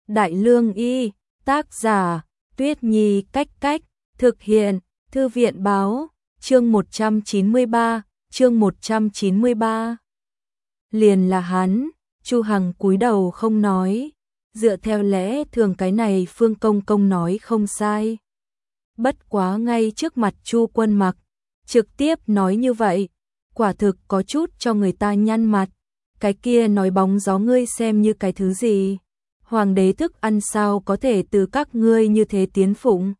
Đại Lương Y, tác giả, Tuyết Nhi Cách Cách, thực hiện, Thư viện Báo, chương 193, chương 193. Liền là hắn, Chu Hằng cúi đầu không nói, dựa theo lẽ thường cái này Phương Công Công nói không sai. Bất quá ngay trước mặt Chu Quân Mặc, trực tiếp nói như vậy, quả thực có chút cho người ta nhăn mặt. Cái kia nói bóng gió ngươi xem như cái thứ gì? Hoàng đế thức ăn sao có thể từ các ngươi như thế tiến phụng?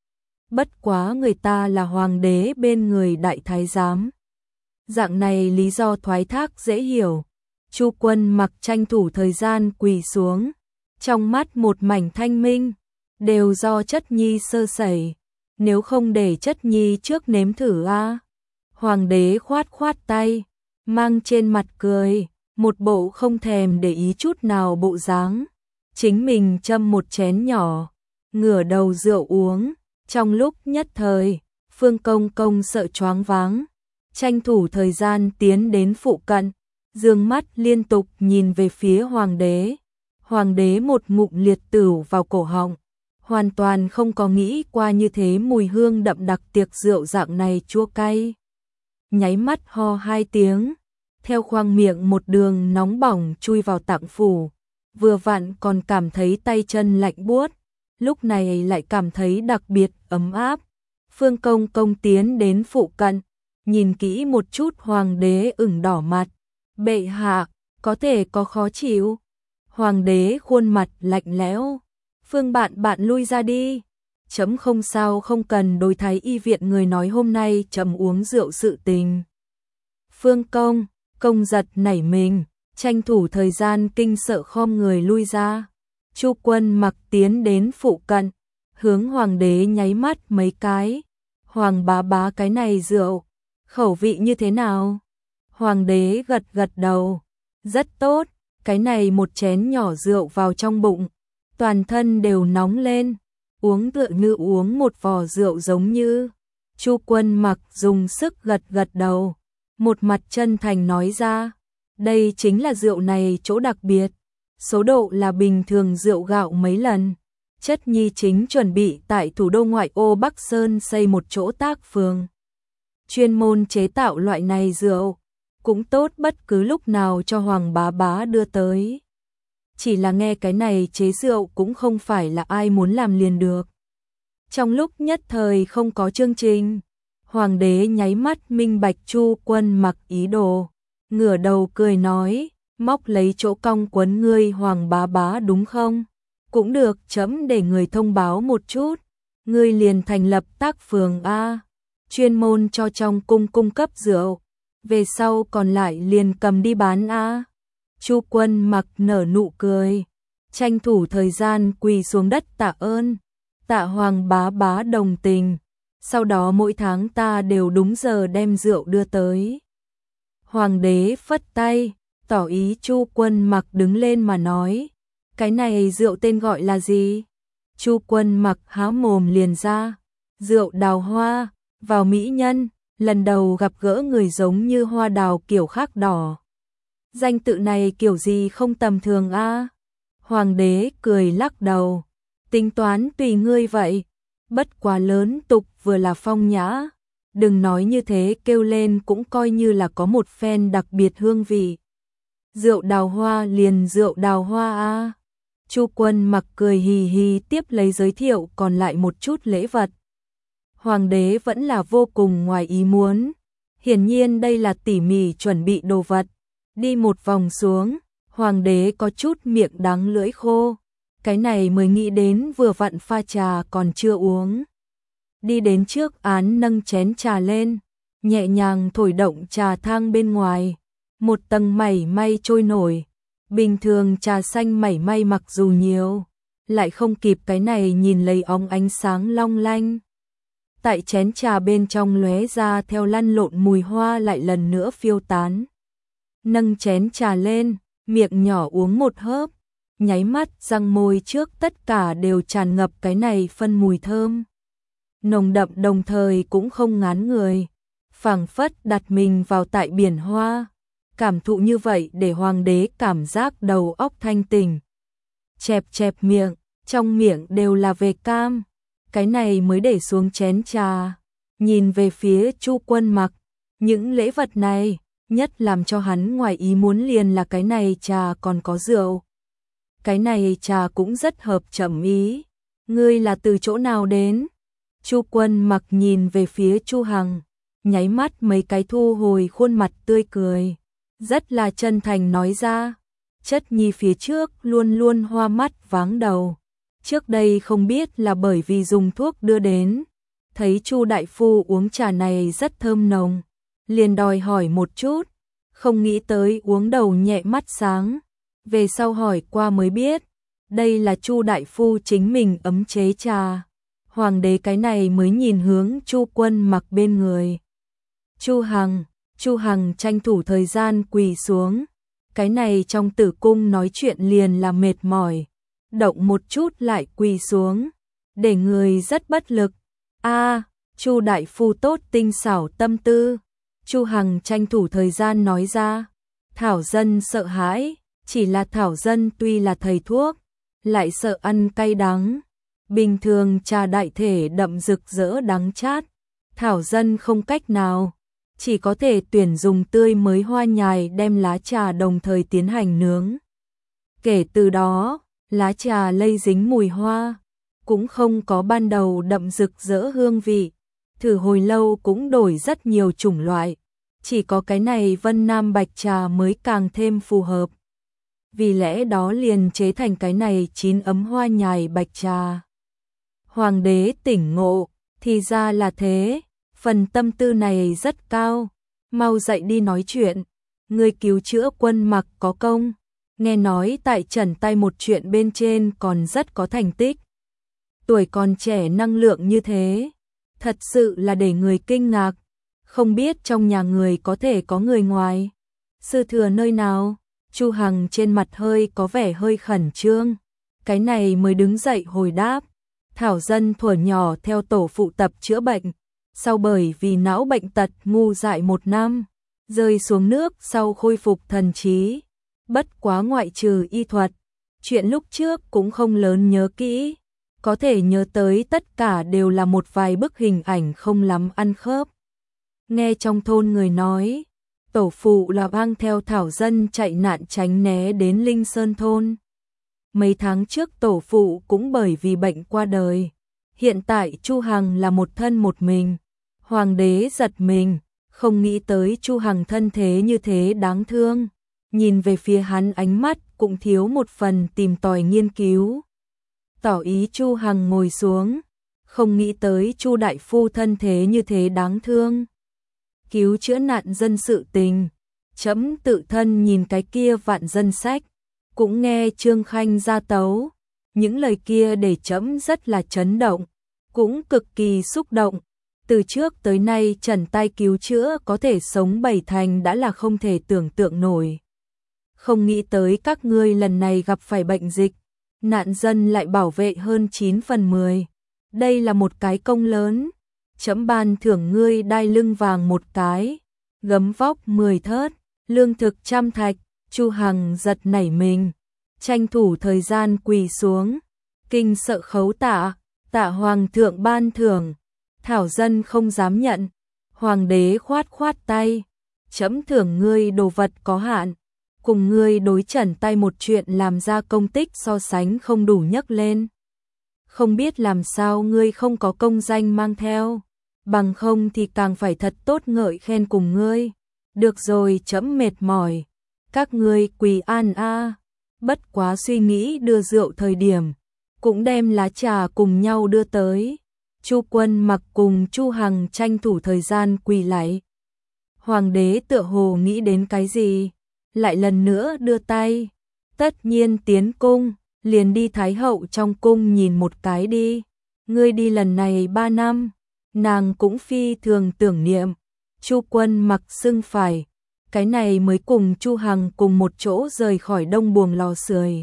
Bất quá người ta là hoàng đế bên người đại thái giám. Dạng này lý do thoái thác dễ hiểu. Chu Quân Mặc tranh thủ thời gian quỳ xuống, trong mắt một mảnh thanh minh, đều do Chất Nhi sơ sẩy, nếu không để Chất Nhi trước nếm thử a. Hoàng đế khoát khoát tay, mang trên mặt cười, một bộ không thèm để ý chút nào bộ dáng. Chính mình châm một chén nhỏ, ngửa đầu rượu uống, trong lúc nhất thời, Phương Công Công sợ choáng váng, tranh thủ thời gian tiến đến phụ cận, dương mắt liên tục nhìn về phía hoàng đế. Hoàng đế một ngụm liệt tửu vào cổ họng, hoàn toàn không có nghĩ qua như thế mùi hương đậm đặc tiệc rượu dạng này chua cay. Nháy mắt ho hai tiếng, theo khoang miệng một đường nóng bỏng chui vào tạng phủ, vừa vặn còn cảm thấy tay chân lạnh buốt, lúc này lại cảm thấy đặc biệt ấm áp. Phương Công Công tiến đến phụ cận, nhìn kỹ một chút hoàng đế ửng đỏ mặt, bệ hạ, có thể có khó chịu. Hoàng đế khuôn mặt lạnh lẽo, Phương bạn lui ra đi. Chấm không sao, không cần đối thái y viện người nói hôm nay chấm uống rượu sự tình. Phương Công giật nảy mình, tranh thủ thời gian kinh sợ khom người lui ra. Chu Quân Mặc tiến đến phụ cận, hướng hoàng đế nháy mắt mấy cái. Hoàng bá cái này rượu, khẩu vị như thế nào? Hoàng đế gật gật đầu, rất tốt, cái này một chén nhỏ rượu vào trong bụng, toàn thân đều nóng lên, uống tựa như uống một vò rượu giống như. Chu Quân Mặc dùng sức gật gật đầu, một mặt chân thành nói ra, đây chính là rượu này chỗ đặc biệt, số độ là bình thường rượu gạo mấy lần. Chất Nhi chính chuẩn bị tại thủ đô ngoại ô Bắc Sơn xây một chỗ tác phường, chuyên môn chế tạo loại này rượu, cũng tốt bất cứ lúc nào cho Hoàng bá đưa tới. Chỉ là nghe cái này chế rượu cũng không phải là ai muốn làm liền được. Trong lúc nhất thời không có chương trình, hoàng đế nháy mắt minh bạch Chu Quân Mặc ý đồ, ngửa đầu cười nói, móc lấy chỗ cong quấn ngươi Hoàng bá đúng không? Cũng được, chấm để người thông báo một chút, ngươi liền thành lập tác phường a, chuyên môn cho trong cung cung cấp rượu, về sau còn lại liền cầm đi bán a. Chu Quân Mặc nở nụ cười, tranh thủ thời gian quỳ xuống đất tạ ơn, tạ Hoàng bá đồng tình, sau đó mỗi tháng ta đều đúng giờ đem rượu đưa tới. Hoàng đế phất tay, tỏ ý Chu Quân Mặc đứng lên mà nói, cái này rượu tên gọi là gì? Chu Quân Mặc há mồm liền ra, rượu đào hoa, vào mỹ nhân, lần đầu gặp gỡ người giống như hoa đào kiểu khác đỏ. Danh tự này kiểu gì không tầm thường a? Hoàng đế cười lắc đầu, tính toán tùy ngươi vậy, bất quá lớn tục vừa là phong nhã, đừng nói như thế, kêu lên cũng coi như là có một phen đặc biệt hương vị. Rượu đào hoa liền rượu đào hoa a. Chu Quân Mặc cười hì hì tiếp lấy giới thiệu còn lại một chút lễ vật. Hoàng đế vẫn là vô cùng ngoài ý muốn, hiển nhiên đây là tỉ mỉ chuẩn bị đồ vật. Đi một vòng xuống, hoàng đế có chút miệng đắng lưỡi khô, cái này mới nghĩ đến vừa vặn pha trà còn chưa uống. Đi đến trước án nâng chén trà lên, nhẹ nhàng thổi động trà thang bên ngoài, một tầng mảy may trôi nổi. Bình thường trà xanh mảy may mặc dù nhiều, lại không kịp cái này nhìn lấy óng ánh sáng long lanh. Tại chén trà bên trong lóe ra theo lăn lộn mùi hoa lại lần nữa phiêu tán. Nâng chén trà lên, miệng nhỏ uống một hớp, nháy mắt răng môi trước tất cả đều tràn ngập cái này phân mùi thơm. Nồng đậm đồng thời cũng không ngán người, phảng phất đặt mình vào tại biển hoa. Cảm thụ như vậy để hoàng đế cảm giác đầu óc thanh tỉnh. chẹp chẹp miệng, trong miệng đều là về cam. Cái này mới để xuống chén trà, nhìn về phía Chu Quân Mặc, những lễ vật này, nhất làm cho hắn ngoài ý muốn liền là cái này trà còn có rượu. Cái này trà cũng rất hợp trầm ý. Ngươi là từ chỗ nào đến? Chu Quân Mặc nhìn về phía Chu Hằng, nháy mắt mấy cái thu hồi khuôn mặt tươi cười, rất là chân thành nói ra. Chất nhi phía trước luôn luôn hoa mắt váng đầu. Trước đây không biết là bởi vì dùng thuốc đưa đến, thấy Chu đại phu uống trà này rất thơm nồng, liền đòi hỏi một chút, không nghĩ tới uống đầu nhẹ mắt sáng, về sau hỏi qua mới biết, đây là Chu đại phu chính mình ấm chế trà. Hoàng đế cái này mới nhìn hướng Chu Quân Mặc bên người. Chu Hằng tranh thủ thời gian quỳ xuống, cái này trong tử cung nói chuyện liền là mệt mỏi, động một chút lại quỳ xuống, để người rất bất lực. Chu đại phu tốt tinh xảo tâm tư. Chu Hằng tranh thủ thời gian nói ra. Thảo dân sợ hãi, chỉ là Thảo dân tuy là thầy thuốc, lại sợ ăn cay đắng. Bình thường trà đại thể đậm rực rỡ đắng chát, Thảo dân không cách nào, chỉ có thể tuyển dùng tươi mới hoa nhài đem lá trà đồng thời tiến hành nướng. Kể từ đó, lá trà lây dính mùi hoa, cũng không có ban đầu đậm rực rỡ hương vị, thử hồi lâu cũng đổi rất nhiều chủng loại, chỉ có cái này Vân Nam bạch trà mới càng thêm phù hợp. Vì lẽ đó liền chế thành cái này 9 ấm hoa nhài bạch trà. Hoàng đế tỉnh ngộ, thì ra là thế, phần tâm tư này rất cao, mau dậy đi nói chuyện, người cứu chữa Quân Mặc có công, nghe nói tại trần tay một chuyện bên trên còn rất có thành tích. Tuổi còn trẻ năng lượng như thế, thật sự là để người kinh ngạc, không biết trong nhà người có thể có người ngoài. Sư thừa nơi nào? Chu Hằng trên mặt hơi có vẻ hơi khẩn trương, cái này mới đứng dậy hồi đáp. Thảo dân thuở nhỏ theo tổ phụ tập chữa bệnh, sau bởi vì não bệnh tật ngu dại 1 năm, rơi xuống nước sau khôi phục thần trí. Bất quá ngoại trừ y thuật, chuyện lúc trước cũng không lớn nhớ kỹ, có thể nhớ tới tất cả đều là một vài bức hình ảnh không lắm ăn khớp. Nghe trong thôn người nói, tổ phụ là mang theo Thảo dân chạy nạn tránh né đến Linh Sơn thôn. Mấy tháng trước tổ phụ cũng bởi vì bệnh qua đời. Hiện tại Chu Hằng là một thân một mình. Hoàng đế giật mình, không nghĩ tới Chu Hằng thân thế như thế đáng thương. Nhìn về phía hắn ánh mắt cũng thiếu một phần tìm tòi nghiên cứu. Tỏ ý Chu Hằng ngồi xuống, không nghĩ tới Chu đại phu thân thế như thế đáng thương. Cứu chữa nạn dân sự tình, chấm tự thân nhìn cái kia vạn dân sách, cũng nghe Trương Khanh ra tấu, những lời kia để chấm rất là chấn động, cũng cực kỳ xúc động. Từ trước tới nay trần tay cứu chữa có thể sống 7 thành đã là không thể tưởng tượng nổi. Không nghĩ tới các ngươi lần này gặp phải bệnh dịch, nạn dân lại bảo vệ hơn 9 phần 10. Đây là một cái công lớn, chấm ban thưởng ngươi đai lưng vàng 1 cái, gấm vóc 10 thớt, lương thực 100 thạch. Chu Hằng giật nảy mình, tranh thủ thời gian quỳ xuống, kinh sợ khấu tạ, tạ hoàng thượng ban thưởng. Thảo dân không dám nhận. Hoàng đế khoát khoát tay, chấm thưởng ngươi đồ vật có hạn, cùng ngươi đối trần tay một chuyện làm ra công tích so sánh không đủ nhấc lên. Không biết làm sao ngươi không có công danh mang theo, bằng không thì càng phải thật tốt ngợi khen cùng ngươi. Được rồi, chấm mệt mỏi, các ngươi quỳ an a. Bất quá suy nghĩ đưa rượu thời điểm, cũng đem lá trà cùng nhau đưa tới. Chu Quân Mặc cùng Chu Hằng tranh thủ thời gian quỳ lại. Hoàng đế tựa hồ nghĩ đến cái gì, lại lần nữa đưa tay. Tất nhiên tiến cung, liền đi Thái hậu trong cung nhìn một cái đi. Ngươi đi lần này 3 năm, nàng cũng phi thường tưởng niệm. Chu Quân Mặc xưng phải, cái này mới cùng Chu Hằng cùng một chỗ rời khỏi Đông Buồng lò sưởi.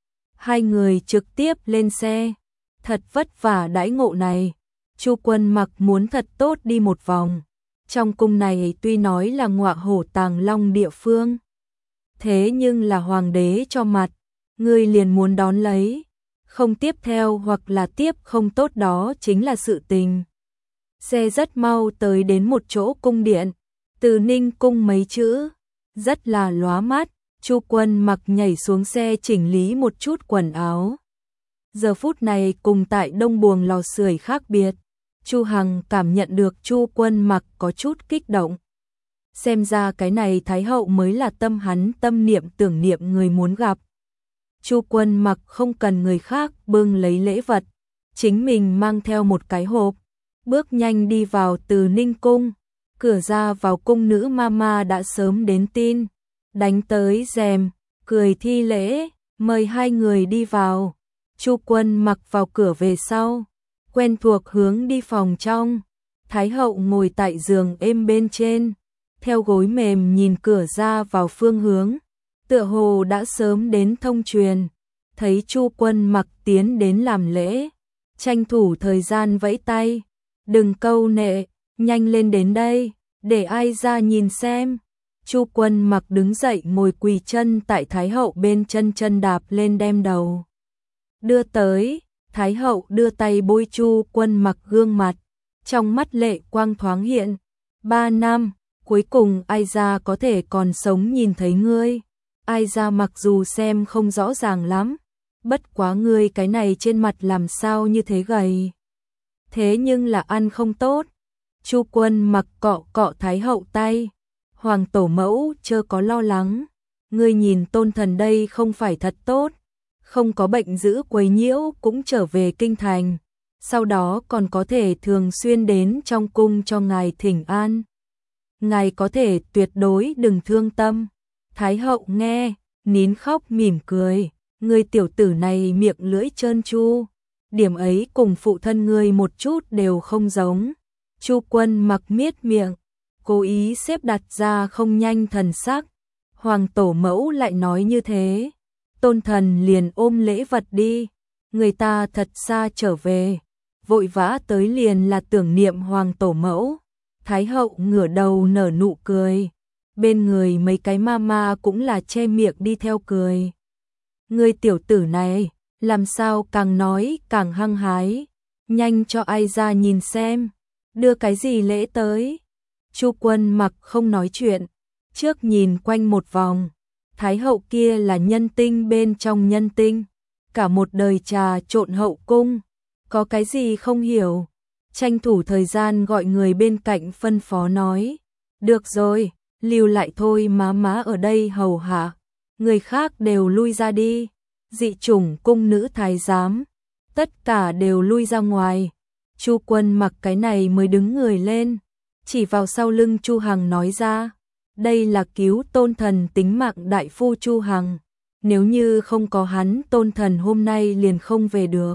Hai người trực tiếp lên xe, thật vất vả đãi ngộ này. Chu Quân Mặc muốn thật tốt đi một vòng. Trong cung này tuy nói là ngọa hổ tàng long địa phương, thế nhưng là hoàng đế cho mặt, ngươi liền muốn đón lấy, không tiếp theo hoặc là tiếp không tốt đó chính là sự tình. Xe rất mau tới đến một chỗ cung điện, Từ Ninh cung mấy chữ, rất là lóa mắt. Chu Quân Mặc nhảy xuống xe chỉnh lý một chút quần áo. Giờ phút này cùng tại đông buồng lò sưởi khác biệt, Chu Hằng cảm nhận được Chu Quân Mặc có chút kích động. Xem ra cái này Thái hậu mới là tâm hắn tâm niệm tưởng niệm người muốn gặp. Chu Quân Mặc không cần người khác bưng lấy lễ vật, chính mình mang theo một cái hộp, bước nhanh đi vào Từ Ninh cung. Cửa ra vào cung nữ mama đã sớm đến tin, đánh tới rèm, cười thi lễ, mời hai người đi vào. Chu Quân Mặc vào cửa về sau, quen thuộc hướng đi phòng trong. Thái hậu ngồi tại giường êm bên trên, theo gối mềm nhìn cửa ra vào phương hướng, tựa hồ đã sớm đến thông truyền. Thấy Chu Quân Mặc tiến đến làm lễ, tranh thủ thời gian vẫy tay, đừng câu nệ, nhanh lên đến đây, để ai ra nhìn xem. Chu Quân Mặc đứng dậy ngồi quỳ chân tại Thái hậu bên chân, chân đạp lên đem đầu đưa tới. Thái hậu đưa tay bôi Chu Quân Mặc gương mặt, trong mắt lệ quang thoáng hiện. 3 năm, cuối cùng ai ra có thể còn sống nhìn thấy ngươi. Ai ra mặc dù xem không rõ ràng lắm, bất quá ngươi cái này trên mặt làm sao như thế gầy. Thế nhưng là ăn không tốt. Chu Quân Mặc cọ cọ Thái hậu tay. Hoàng tổ mẫu chớ có lo lắng, ngươi nhìn tôn thần đây không phải thật tốt, không có bệnh dữ quấy nhiễu cũng trở về kinh thành, sau đó còn có thể thường xuyên đến trong cung cho ngài thỉnh an. Ngài có thể tuyệt đối đừng thương tâm. Thái hậu nghe, nín khóc mỉm cười, ngươi tiểu tử này miệng lưỡi trơn tru, điểm ấy cùng phụ thân ngươi một chút đều không giống. Chu Quân Mặc miết miệng, cố ý xếp đặt ra không nhanh thần sắc. Hoàng tổ mẫu lại nói như thế, tôn thần liền ôm lễ vật đi. Người ta thật xa trở về, vội vã tới liền là tưởng niệm hoàng tổ mẫu. Thái hậu ngửa đầu nở nụ cười, bên người mấy cái mama cũng là che miệng đi theo cười. Người tiểu tử này, làm sao càng nói càng hăng hái, nhanh cho ai ra nhìn xem, đưa cái gì lễ tới. Chu Quân Mặc không nói chuyện, trước nhìn quanh một vòng. Thái hậu kia là nhân tinh bên trong nhân tinh, cả một đời trà trộn hậu cung, có cái gì không hiểu. Tranh thủ thời gian gọi người bên cạnh phân phó nói, được rồi, lưu lại thôi, má ở đây hầu hạ, người khác đều lui ra đi. Dị chủng cung nữ thái giám, tất cả đều lui ra ngoài. Chu Quân Mặc cái này mới đứng người lên, chỉ vào sau lưng Chu Hằng nói ra, đây là cứu tôn thần tính mạng đại phu Chu Hằng, nếu như không có hắn tôn thần hôm nay liền không về được,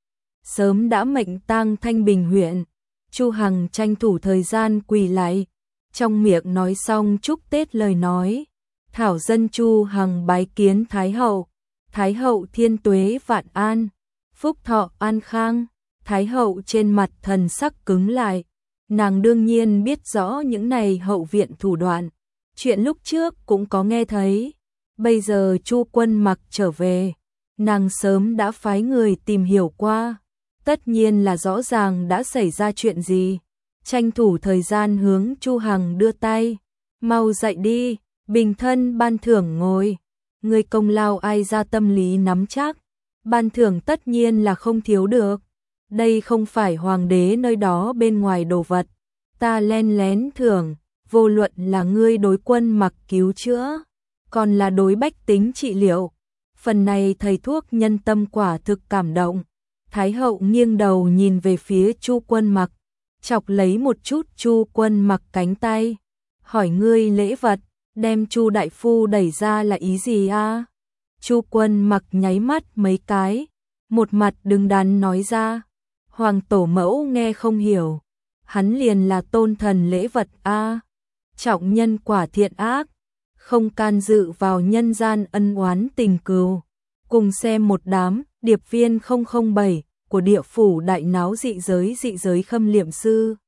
sớm đã mệnh tang Thanh Bình huyện. Chu Hằng tranh thủ thời gian quỳ lại, trong miệng nói xong chúc Tết lời nói. Thảo dân Chu Hằng bái kiến Thái hậu, Thái hậu thiên tuế vạn an, phúc thọ an khang. Thái hậu trên mặt thần sắc cứng lại, nàng đương nhiên biết rõ những này hậu viện thủ đoạn, chuyện lúc trước cũng có nghe thấy. Bây giờ Chu Quân Mặc trở về, nàng sớm đã phái người tìm hiểu qua, tất nhiên là rõ ràng đã xảy ra chuyện gì. Tranh thủ thời gian hướng Chu Hằng đưa tay, mau dậy đi, bình thân ban thưởng ngồi, người công lao ai ra tâm lý nắm chắc, ban thưởng tất nhiên là không thiếu được. Đây không phải hoàng đế nơi đó bên ngoài đồ vật, ta len lén thưởng, vô luận là ngươi đối Quân Mặc cứu chữa, còn là đối bách tính trị liệu, phần này thầy thuốc nhân tâm quả thực cảm động. Thái hậu nghiêng đầu nhìn về phía Chu Quân Mặc, chọc lấy một chút Chu Quân Mặc cánh tay, hỏi ngươi lễ vật, đem Chu đại phu đẩy ra là ý gì a? Chu Quân Mặc nháy mắt mấy cái, một mặt đứng đắn nói ra, hoàng tổ mẫu nghe không hiểu, hắn liền là tôn thần lễ vật a, trọng nhân quả thiện ác, không can dự vào nhân gian ân oán tình cừu. Cùng xem một đám điệp viên 007 của địa phủ đại náo dị giới khâm liệm sư.